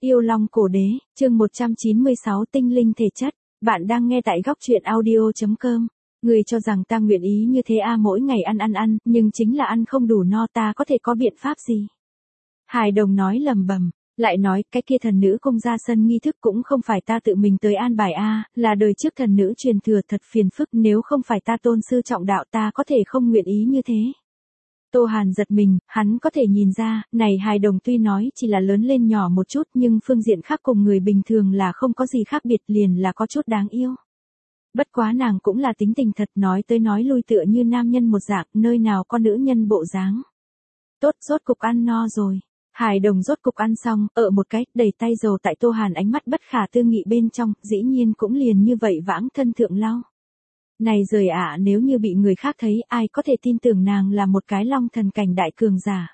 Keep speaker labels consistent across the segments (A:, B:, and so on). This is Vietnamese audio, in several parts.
A: Yêu Long Cổ Đế, chương 196 tinh linh thể chất. Bạn đang nghe tại góc truyện audio.com. Người cho rằng ta nguyện ý như thế mỗi ngày ăn, nhưng chính là ăn không đủ no, ta có thể có biện pháp gì? Hài Đồng nói lầm bầm, lại nói cái kia thần nữ cung ra sân nghi thức cũng không phải ta tự mình tới an bài là đời trước thần nữ truyền thừa, thật phiền phức, nếu không phải ta tôn sư trọng đạo ta có thể không nguyện ý như thế. Tô Hàn giật mình, hắn có thể nhìn ra, này Hài Đồng tuy nói chỉ là lớn lên nhỏ một chút nhưng phương diện khác cùng người bình thường là không có gì khác biệt, liền là có chút đáng yêu. Bất quá nàng cũng là tính tình thật, nói tới nói lui tựa như nam nhân một dạng, nơi nào có nữ nhân bộ dáng. Tốt, rốt cục ăn no rồi. Hài Đồng rốt cục ăn xong, một cái, đẩy tay dầu tại Tô Hàn ánh mắt bất khả tư nghị bên trong, dĩ nhiên cũng liền như vậy vãng thân thượng lau. Này rời nếu như bị người khác thấy, ai có thể tin tưởng nàng là một cái long thần cảnh đại cường giả.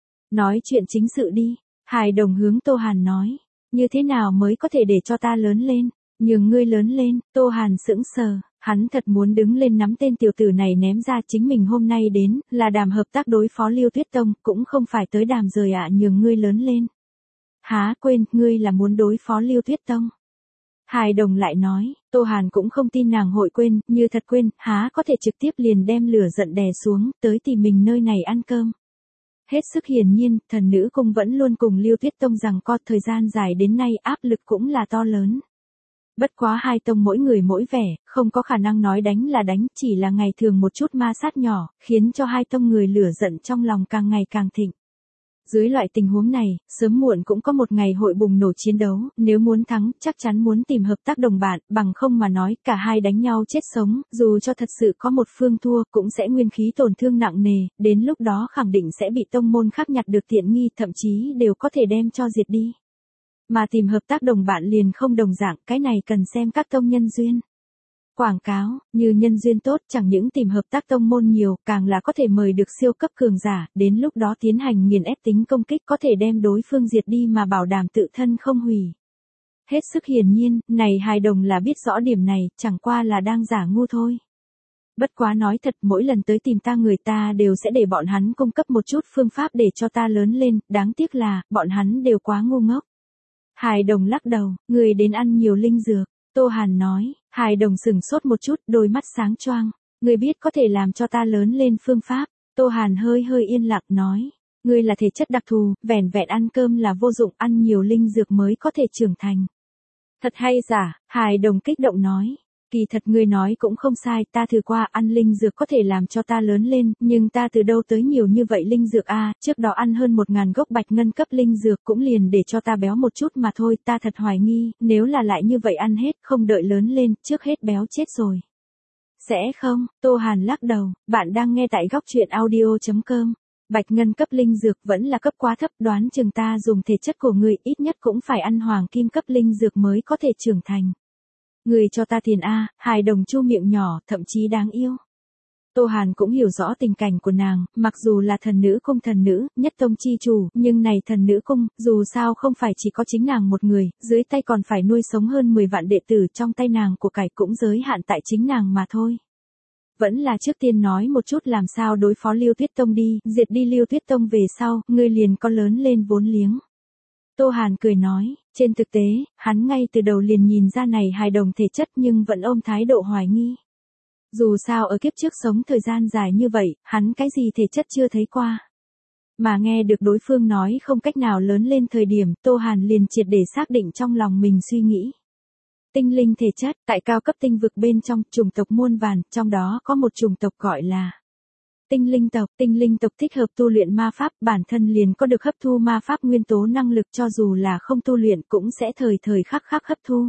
A: Nói chuyện chính sự đi, Hài Đồng hướng Tô Hàn nói, như thế nào mới có thể để cho ta lớn lên, nhường ngươi lớn lên. Tô Hàn sững sờ, hắn thật muốn đứng lên nắm tên tiểu tử này ném ra, chính mình hôm nay đến, là đàm hợp tác đối phó Liêu Tuyết Tông, cũng không phải tới đàm rời nhường ngươi lớn lên. Há quên, ngươi là muốn đối phó Liêu Tuyết Tông. Hài Đồng lại nói, Tô Hàn cũng không tin nàng hội quên, như thật quên, há có thể trực tiếp liền đem lửa giận đè xuống, tới tìm mình nơi này ăn cơm. Hết sức hiển nhiên, thần nữ cung vẫn luôn cùng Liêu Tuyết Tông rằng co, thời gian dài đến nay áp lực cũng là to lớn. Bất quá hai tông mỗi người mỗi vẻ, không có khả năng nói đánh là đánh, chỉ là ngày thường một chút ma sát nhỏ, khiến cho hai tông người lửa giận trong lòng càng ngày càng thịnh. Dưới loại tình huống này, sớm muộn cũng có một ngày hội bùng nổ chiến đấu, nếu muốn thắng, chắc chắn muốn tìm hợp tác đồng bạn, bằng không mà nói, cả hai đánh nhau chết sống, dù cho thật sự có một phương thua, cũng sẽ nguyên khí tổn thương nặng nề, đến lúc đó khẳng định sẽ bị tông môn khác nhặt được tiện nghi, thậm chí đều có thể đem cho diệt đi. Mà tìm hợp tác đồng bạn liền không đồng dạng, cái này cần xem các tông nhân duyên. Quảng cáo, như nhân duyên tốt chẳng những tìm hợp tác tông môn nhiều, càng là có thể mời được siêu cấp cường giả, đến lúc đó tiến hành nghiền ép tính công kích, có thể đem đối phương diệt đi mà bảo đảm tự thân không hủy. Hết sức hiển nhiên, này Hài Đồng là biết rõ điểm này, chẳng qua là đang giả ngu thôi. Bất quá nói thật, mỗi lần tới tìm ta người ta đều sẽ để bọn hắn cung cấp một chút phương pháp để cho ta lớn lên, đáng tiếc là, bọn hắn đều quá ngu ngốc. Hài Đồng lắc đầu, người đến ăn nhiều linh dược. Tô Hàn nói, Hài Đồng sừng sốt một chút, đôi mắt sáng choang. Ngươi biết có thể làm cho ta lớn lên phương pháp. Tô Hàn hơi yên lặng nói, ngươi là thể chất đặc thù, vẻn vẹn ăn cơm là vô dụng, ăn nhiều linh dược mới có thể trưởng thành. Thật hay giả? Hài Đồng kích động nói. Kỳ thật ngươi nói cũng không sai, ta thử qua, ăn linh dược có thể làm cho ta lớn lên, nhưng ta từ đâu tới nhiều như vậy linh dược trước đó ăn hơn 1000 gốc bạch ngân cấp linh dược cũng liền để cho ta béo một chút mà thôi, ta thật hoài nghi, nếu là lại như vậy ăn hết, không đợi lớn lên, trước hết béo chết rồi. Sẽ không, Tô Hàn lắc đầu, bạn đang nghe tại góc truyện audio.com. Bạch ngân cấp linh dược vẫn là cấp quá thấp, đoán chừng ta dùng thể chất của người ít nhất cũng phải ăn hoàng kim cấp linh dược mới có thể trưởng thành. Người cho ta tiền Hài Đồng chu miệng nhỏ, thậm chí đáng yêu. Tô Hàn cũng hiểu rõ tình cảnh của nàng, mặc dù là thần nữ cung thần nữ, nhất tông chi chủ, nhưng này thần nữ cung, dù sao không phải chỉ có chính nàng một người, dưới tay còn phải nuôi sống hơn 10 vạn đệ tử, trong tay nàng của cải cũng giới hạn tại chính nàng mà thôi. Vẫn là trước tiên nói một chút làm sao đối phó Liêu Tuyết Tông đi, diệt đi Liêu Tuyết Tông về sau, ngươi liền có lớn lên vốn liếng. Tô Hàn cười nói, trên thực tế, hắn ngay từ đầu liền nhìn ra này Hài Đồng thể chất nhưng vẫn ôm thái độ hoài nghi. Dù sao ở kiếp trước sống thời gian dài như vậy, hắn cái gì thể chất chưa thấy qua. Mà nghe được đối phương nói không cách nào lớn lên thời điểm, Tô Hàn liền triệt để xác định trong lòng mình suy nghĩ. Tinh linh thể chất, tại cao cấp tinh vực bên trong, chủng tộc muôn vàn, trong đó có một chủng tộc gọi là tinh linh tộc thích hợp tu luyện ma pháp, bản thân liền có được hấp thu ma pháp nguyên tố năng lực, cho dù là không tu luyện cũng sẽ thời khắc hấp thu.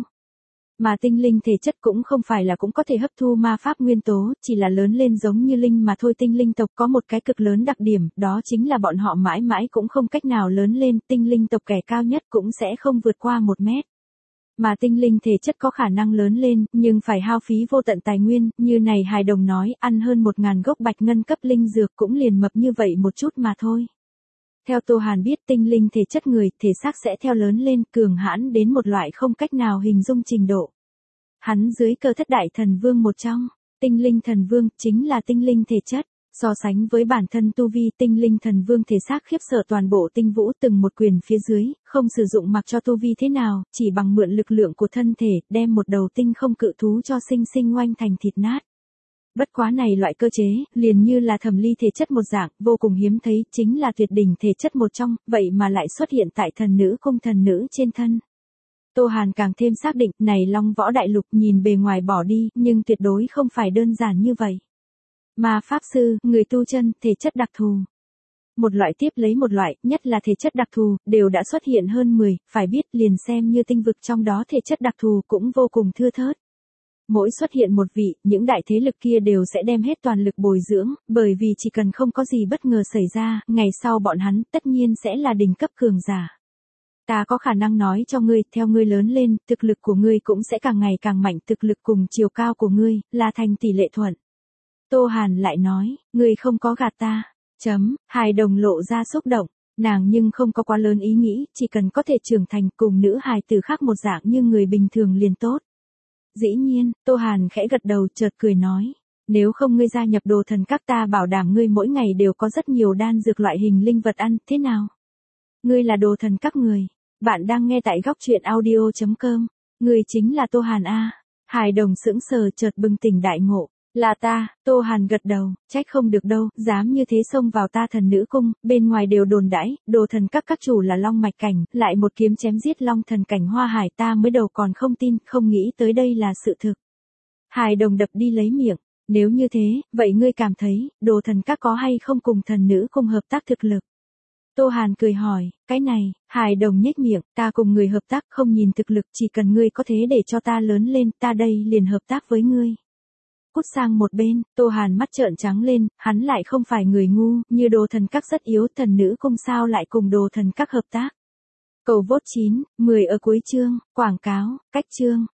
A: Mà tinh linh thể chất cũng không phải là cũng có thể hấp thu ma pháp nguyên tố, chỉ là lớn lên giống như linh mà thôi. Tinh linh tộc có một cái cực lớn đặc điểm, đó chính là bọn họ mãi mãi cũng không cách nào lớn lên, tinh linh tộc kẻ cao nhất cũng sẽ không vượt qua 1 mét. Mà tinh linh thể chất có khả năng lớn lên, nhưng phải hao phí vô tận tài nguyên, như này Hài Đồng nói, ăn hơn 1000 gốc bạch ngân cấp linh dược cũng liền mập như vậy một chút mà thôi. Theo Tô Hàn biết, tinh linh thể chất người, thể xác sẽ theo lớn lên, cường hãn đến một loại không cách nào hình dung trình độ. Hắn dưới cơ thất đại thần vương một trong, tinh linh thần vương, chính là tinh linh thể chất. So sánh với bản thân tu vi tinh linh thần vương thể xác khiếp sợ toàn bộ tinh vũ từng một quyền phía dưới, không sử dụng mặc cho tu vi thế nào, chỉ bằng mượn lực lượng của thân thể, đem một đầu tinh không cự thú cho sinh sinh oanh thành thịt nát. Bất quá này loại cơ chế, liền như là thẩm ly thể chất một dạng, vô cùng hiếm thấy, chính là tuyệt đỉnh thể chất một trong, vậy mà lại xuất hiện tại thần nữ cung thần nữ trên thân. Tô Hàn càng thêm xác định, này Long Võ Đại Lục nhìn bề ngoài bỏ đi, nhưng tuyệt đối không phải đơn giản như vậy. Mà Pháp Sư, người tu chân, thể chất đặc thù. Một loại tiếp lấy một loại, nhất là thể chất đặc thù, đều đã xuất hiện hơn 10, phải biết liền xem như tinh vực trong đó thể chất đặc thù cũng vô cùng thưa thớt. Mỗi xuất hiện một vị, những đại thế lực kia đều sẽ đem hết toàn lực bồi dưỡng, bởi vì chỉ cần không có gì bất ngờ xảy ra, ngày sau bọn hắn tất nhiên sẽ là đỉnh cấp cường giả. Ta có khả năng nói cho ngươi, theo ngươi lớn lên, thực lực của ngươi cũng sẽ càng ngày càng mạnh, thực lực cùng chiều cao của ngươi, là thành tỷ lệ thuận. Tô Hàn lại nói, ngươi không có gạt ta. Hài đồng lộ ra xúc động, nàng nhưng không có quá lớn ý nghĩ, chỉ cần có thể trưởng thành cùng nữ hài tử khác một dạng như người bình thường liền tốt. Dĩ nhiên, Tô Hàn khẽ gật đầu chợt cười nói, nếu không ngươi gia nhập đồ thần các ta bảo đảm ngươi mỗi ngày đều có rất nhiều đan dược loại hình linh vật ăn, thế nào? Ngươi là đồ thần các người, bạn đang nghe tại góc truyện audio.com, ngươi chính là Tô Hàn A. Hài đồng sững sờ chợt bừng tỉnh đại ngộ, là ta. Tô Hàn gật đầu, trách không được đâu, dám như thế xông vào ta thần nữ cung, bên ngoài đều đồn đãi, đồ thần các chủ là long mạch cảnh, lại một kiếm chém giết long thần cảnh Hoa Hải, ta mới đầu còn không tin, không nghĩ tới đây là sự thực. Hài đồng đập đi lấy miệng, nếu như thế, vậy ngươi cảm thấy, đồ thần các có hay không cùng thần nữ cung hợp tác thực lực? Tô Hàn cười hỏi, cái này, hài đồng nhếch miệng, ta cùng người hợp tác không nhìn thực lực, chỉ cần ngươi có thế để cho ta lớn lên, ta đây liền hợp tác với ngươi. Cút sang một bên, Tô Hàn mắt trợn trắng lên, hắn lại không phải người ngu, như đồ thần các rất yếu, thần nữ cung sao lại cùng đồ thần các hợp tác. Cầu vote 9, 10 ở cuối chương, quảng cáo, cách chương.